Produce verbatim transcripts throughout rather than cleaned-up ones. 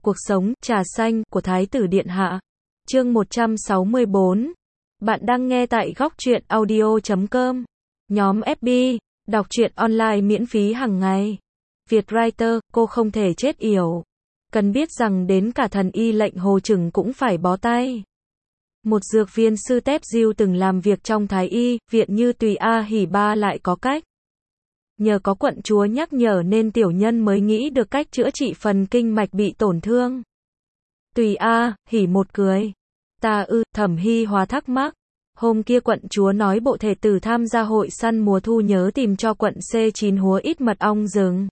Cuộc sống, trà xanh, của Thái tử Điện Hạ. Chương một trăm sáu mươi bốn. Bạn đang nghe tại góc truyện audio chấm com. Nhóm ép bê, đọc truyện online miễn phí hàng ngày. Việt Writer, cô không thể chết yểu. Cần biết rằng đến cả thần y lệnh hồ trừng cũng phải bó tay. Một dược viên sư tép diêu từng làm việc trong Thái y, viện như Tùy A Hỉ Ba lại có cách. Nhờ có quận chúa nhắc nhở nên tiểu nhân mới nghĩ được cách chữa trị phần kinh mạch bị tổn thương. Tùy A Hỉ một cười. Ta ư, Thẩm Hy Hóa thắc mắc. Hôm kia quận chúa nói bộ thể tử tham gia hội săn mùa thu nhớ tìm cho quận C chín húa ít mật ong rừng.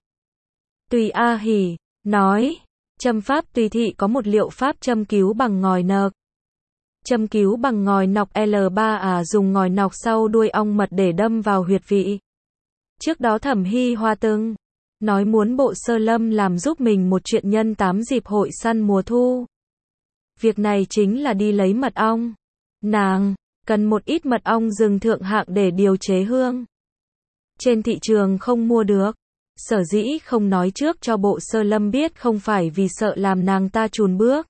Tùy A Hỉ nói, châm pháp tùy thị có một liệu pháp châm cứu bằng ngòi nọc. Châm cứu bằng ngòi nọc L ba à dùng ngòi nọc sau đuôi ong mật để đâm vào huyệt vị. Trước đó Thẩm Hy Hoa từng nói muốn bộ sơ lâm làm giúp mình một chuyện nhân tám dịp hội săn mùa thu. Việc này chính là đi lấy mật ong. Nàng cần một ít mật ong rừng thượng hạng để điều chế hương. Trên thị trường không mua được. Sở dĩ không nói trước cho bộ sơ lâm biết không phải vì sợ làm nàng ta chùn bước,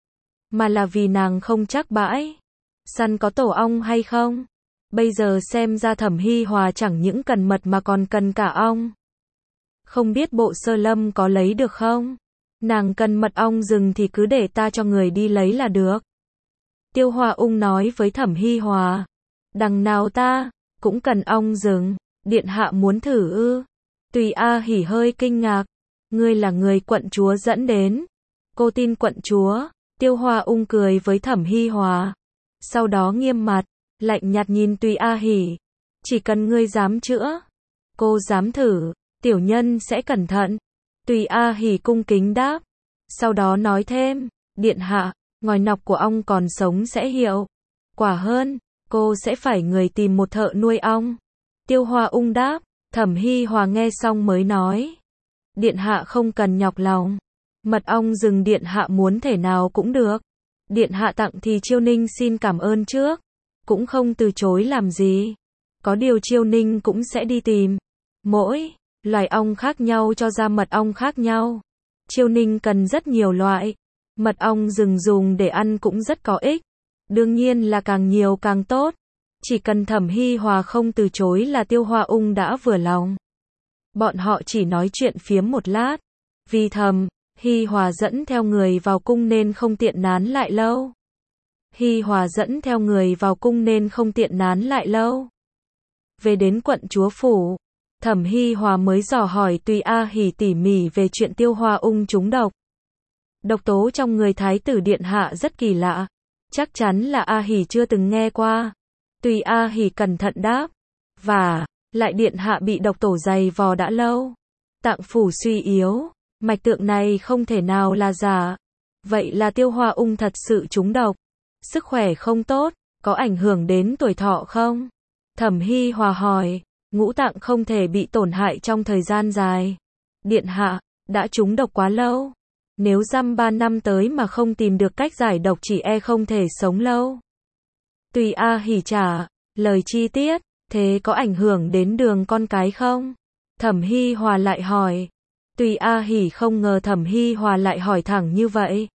mà là vì nàng không chắc bãi săn có tổ ong hay không. Bây giờ xem ra Thẩm Hy Hòa chẳng những cần mật mà còn cần cả ong. Không biết bộ sơ lâm có lấy được không? Nàng cần mật ong rừng thì cứ để ta cho người đi lấy là được. Tiêu Hoa Ung nói với Thẩm Hy Hòa. Đằng nào ta cũng cần ong rừng, điện hạ muốn thử ư? Tùy A Hỉ hơi kinh ngạc. Ngươi là người quận chúa dẫn đến. Cô tin quận chúa. Tiêu Hoa Ung cười với Thẩm Hy Hòa. Sau đó nghiêm mặt, lạnh nhạt nhìn Tùy A Hỉ. Chỉ cần ngươi dám chữa, cô dám thử, tiểu nhân sẽ cẩn thận. Tùy A Hỉ cung kính đáp. Sau đó nói thêm, điện hạ, ngòi nọc của ong còn sống sẽ hiệu quả hơn, cô sẽ phải người tìm một thợ nuôi ong. Tiêu Hoa Ung đáp. Thẩm Hy Hòa nghe xong mới nói, điện hạ không cần nhọc lòng, mật ong rừng điện hạ muốn thể nào cũng được. Điện hạ tặng thì Chiêu Ninh xin cảm ơn trước, cũng không từ chối làm gì. Có điều Chiêu Ninh cũng sẽ đi tìm mỗi loài ong khác nhau cho ra mật ong khác nhau. Chiêu Ninh cần rất nhiều loại mật ong rừng dùng để ăn cũng rất có ích. Đương nhiên là càng nhiều càng tốt. Chỉ cần Thẩm Hy Hòa không từ chối là Tiêu Hoa Ung đã vừa lòng. Bọn họ chỉ nói chuyện phiếm một lát. Vì Thẩm Hy Hòa dẫn theo người vào cung nên không tiện nán lại lâu. Hy Hòa dẫn theo người vào cung nên không tiện nán lại lâu. Về đến quận chúa phủ, Thẩm Hy Hòa mới dò hỏi Tùy A Hỉ tỉ mỉ về chuyện Tiêu Hoa Ung trúng độc. Độc tố trong người Thái tử Điện Hạ rất kỳ lạ. Chắc chắn là A Hỉ chưa từng nghe qua. Tùy A Hỉ cẩn thận đáp. Và lại Điện Hạ bị độc tổ dày vò đã lâu. Tạng phủ suy yếu. Mạch tượng này không thể nào là giả. Vậy là Tiêu Hoa Ung thật sự trúng độc. Sức khỏe không tốt, có ảnh hưởng đến tuổi thọ không? Thẩm Hy Hòa hỏi. Ngũ tạng không thể bị tổn hại trong thời gian dài. Điện hạ đã trúng độc quá lâu. Nếu dăm ba năm tới mà không tìm được cách giải độc chỉ e không thể sống lâu. Tùy A Hỉ trả lời chi tiết. Thế có ảnh hưởng đến đường con cái không? Thẩm Hy Hòa lại hỏi. Tùy A Hỉ không ngờ Thẩm Hy Hòa lại hỏi thẳng như vậy.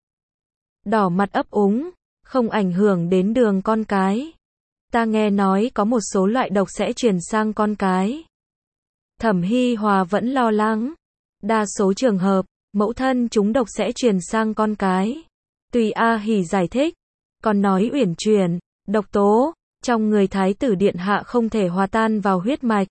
Đỏ mặt ấp úng. Không ảnh hưởng đến đường con cái. Ta nghe nói có một số loại độc sẽ truyền sang con cái. Thẩm Hy Hòa vẫn lo lắng. Đa số trường hợp, mẫu thân trúng độc sẽ truyền sang con cái. Tùy A Hỉ giải thích. Còn nói uyển chuyển, độc tố trong người Thái tử Điện Hạ không thể hòa tan vào huyết mạch.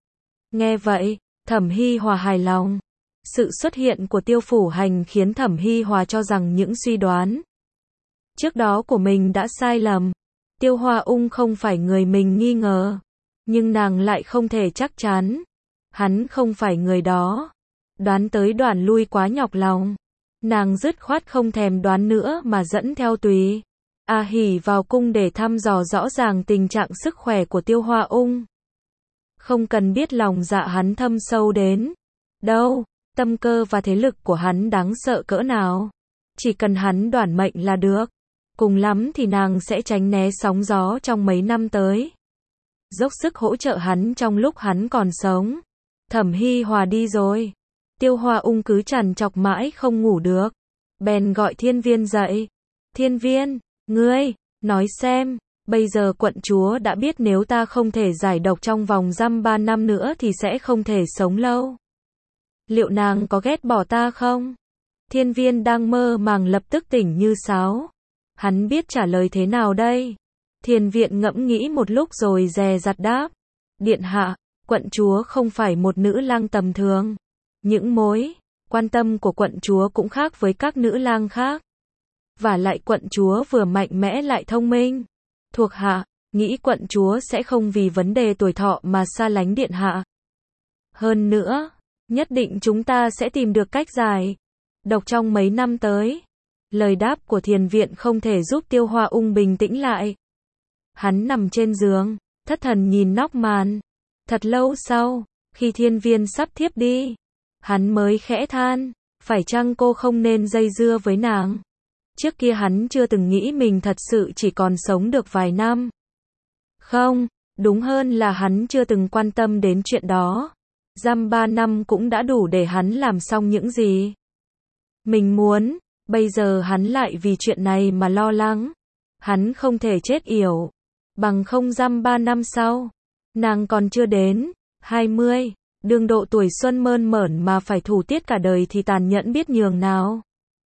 Nghe vậy, Thẩm Hy Hòa hài lòng. Sự xuất hiện của Tiêu Phủ Hành khiến Thẩm Hy Hòa cho rằng những suy đoán trước đó của mình đã sai lầm. Tiêu Hoa Ung không phải người mình nghi ngờ, nhưng nàng lại không thể chắc chắn. Hắn không phải người đó. Đoán tới đoán lui quá nhọc lòng. Nàng dứt khoát không thèm đoán nữa mà dẫn theo Tùy A Hỉ vào cung để thăm dò rõ ràng tình trạng sức khỏe của Tiêu Hoa Ung. Không cần biết lòng dạ hắn thâm sâu đến đâu, tâm cơ và thế lực của hắn đáng sợ cỡ nào. Chỉ cần hắn đoản mệnh là được. Cùng lắm thì nàng sẽ tránh né sóng gió trong mấy năm tới. Dốc sức hỗ trợ hắn trong lúc hắn còn sống. Thẩm Hy Hòa đi rồi. Tiêu Hoa Ung cứ trằn trọc mãi không ngủ được. bèn gọi Thiên Viên dậy. Thiên Viên, ngươi, nói xem, bây giờ quận chúa đã biết nếu ta không thể giải độc trong vòng dăm ba năm nữa thì sẽ không thể sống lâu. Liệu nàng có ghét bỏ ta không? Thiên Viên đang mơ màng lập tức tỉnh như sáo. Hắn biết trả lời thế nào đây? Thiền Viện ngẫm nghĩ một lúc rồi dè dặt đáp. Điện hạ, quận chúa không phải một nữ lang tầm thường. Những mối quan tâm của quận chúa cũng khác với các nữ lang khác. Và lại quận chúa vừa mạnh mẽ lại thông minh. Thuộc hạ, nghĩ quận chúa sẽ không vì vấn đề tuổi thọ mà xa lánh điện hạ. Hơn nữa, nhất định chúng ta sẽ tìm được cách giải độc trong mấy năm tới. Lời đáp của Thiền Viện không thể giúp Tiêu Hoa Ung bình tĩnh lại. Hắn nằm trên giường, thất thần nhìn nóc màn. Thật lâu sau, khi Thiên Viên sắp thiếp đi, hắn mới khẽ than, phải chăng cô không nên dây dưa với nàng? Trước kia hắn chưa từng nghĩ mình thật sự chỉ còn sống được vài năm. Không, đúng hơn là hắn chưa từng quan tâm đến chuyện đó. Dăm ba năm cũng đã đủ để hắn làm xong những gì mình muốn. Bây giờ hắn lại vì chuyện này mà lo lắng. Hắn không thể chết yểu. Bằng không dăm ba năm sau, nàng còn chưa đến hai mươi, đương độ tuổi xuân mơn mởn mà phải thủ tiết cả đời thì tàn nhẫn biết nhường nào.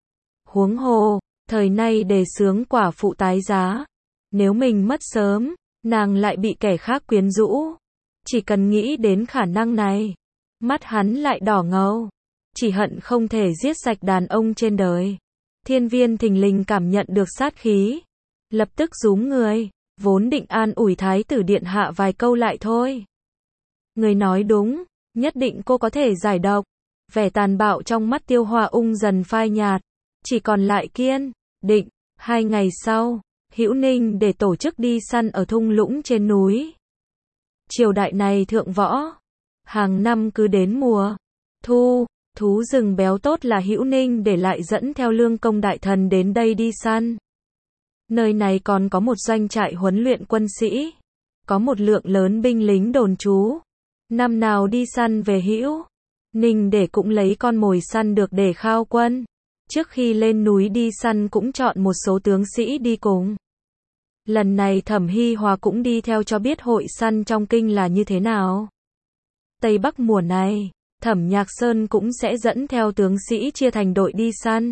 Huống hồ, thời nay đề xướng quả phụ tái giá. Nếu mình mất sớm, nàng lại bị kẻ khác quyến rũ. Chỉ cần nghĩ đến khả năng này, mắt hắn lại đỏ ngầu. Chỉ hận không thể giết sạch đàn ông trên đời. Thiên Viên thình lình cảm nhận được sát khí. Lập tức rúm người, vốn định an ủi thái tử điện hạ vài câu lại thôi. Người nói đúng, nhất định cô có thể giải độc. Vẻ tàn bạo trong mắt Tiêu Hoa Ung dần phai nhạt. Chỉ còn lại kiên định. Hai ngày sau, Hữu Ninh để tổ chức đi săn ở thung lũng trên núi. Triều đại này thượng võ. Hàng năm cứ đến mùa thu, thú rừng béo tốt là Hữu Ninh để lại dẫn theo lương công đại thần đến đây đi săn. Nơi này còn có một doanh trại huấn luyện quân sĩ. Có một lượng lớn binh lính đồn trú. Năm nào đi săn về Hữu Ninh để cũng lấy con mồi săn được để khao quân. Trước khi lên núi đi săn cũng chọn một số tướng sĩ đi cùng. Lần này Thẩm Hy Hòa cũng đi theo cho biết hội săn trong kinh là như thế nào. Tây Bắc mùa này, Thẩm Nhạc Sơn cũng sẽ dẫn theo tướng sĩ chia thành đội đi săn.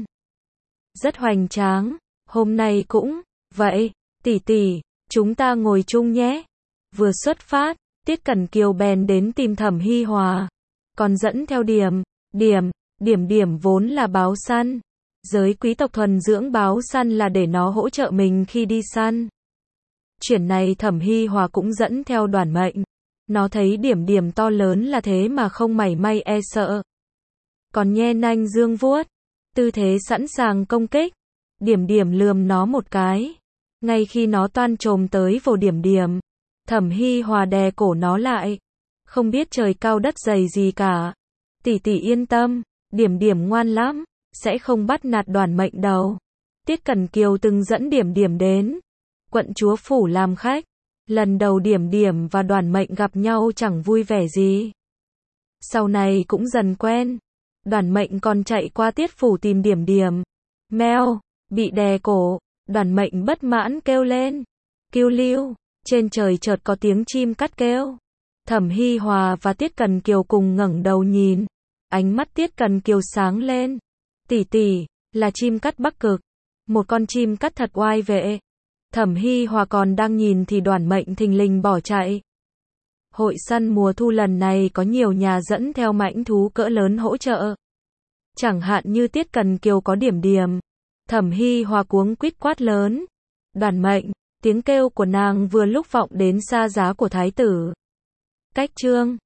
Rất hoành tráng. Hôm nay cũng vậy, tỷ tỷ, chúng ta ngồi chung nhé. Vừa xuất phát, Tiết Cẩn Kiều bèn đến tìm Thẩm Hy Hòa. Còn dẫn theo Điểm, Điểm, Điểm Điểm vốn là báo săn. Giới quý tộc thuần dưỡng báo săn là để nó hỗ trợ mình khi đi săn. Chuyển này Thẩm Hy Hòa cũng dẫn theo Đoản Mệnh. Nó thấy Điểm Điểm to lớn là thế mà không mảy may e sợ. Còn nhe nanh dương vuốt, tư thế sẵn sàng công kích. Điểm Điểm lườm nó một cái. Ngay khi nó toan chồm tới vồ Điểm Điểm, Thẩm Hy Hòa đè cổ nó lại. Không biết trời cao đất dày gì cả. Tỷ tỷ yên tâm, Điểm Điểm ngoan lắm, sẽ không bắt nạt Đoản Mệnh đâu. Tiết Cẩn Kiều từng dẫn Điểm Điểm đến quận chúa phủ làm khách. Lần đầu Điểm Điểm và Đoản Mệnh gặp nhau chẳng vui vẻ gì. Sau này cũng dần quen. Đoản Mệnh còn chạy qua Tiết phủ tìm Điểm Điểm. Meo, bị đè cổ, Đoản Mệnh bất mãn kêu lên. Kiêu lưu, trên trời chợt có tiếng chim cắt kêu. Thẩm Hy Hòa và Tiết Cẩn Kiều cùng ngẩng đầu nhìn. Ánh mắt Tiết Cẩn Kiều sáng lên. Tỷ tỷ, là chim cắt Bắc Cực. Một con chim cắt thật oai vệ. Thẩm Hy Hòa còn đang nhìn thì Đoản Mệnh thình lình bỏ chạy. Hội săn mùa thu lần này có nhiều nhà dẫn theo mãnh thú cỡ lớn hỗ trợ. Chẳng hạn như Tiết Cẩn Kiều có Điểm Điểm. Thẩm Hy Hòa cuống quýt quát lớn. Đoản Mệnh, tiếng kêu của nàng vừa lúc vọng đến xa giá của thái tử. Cách chương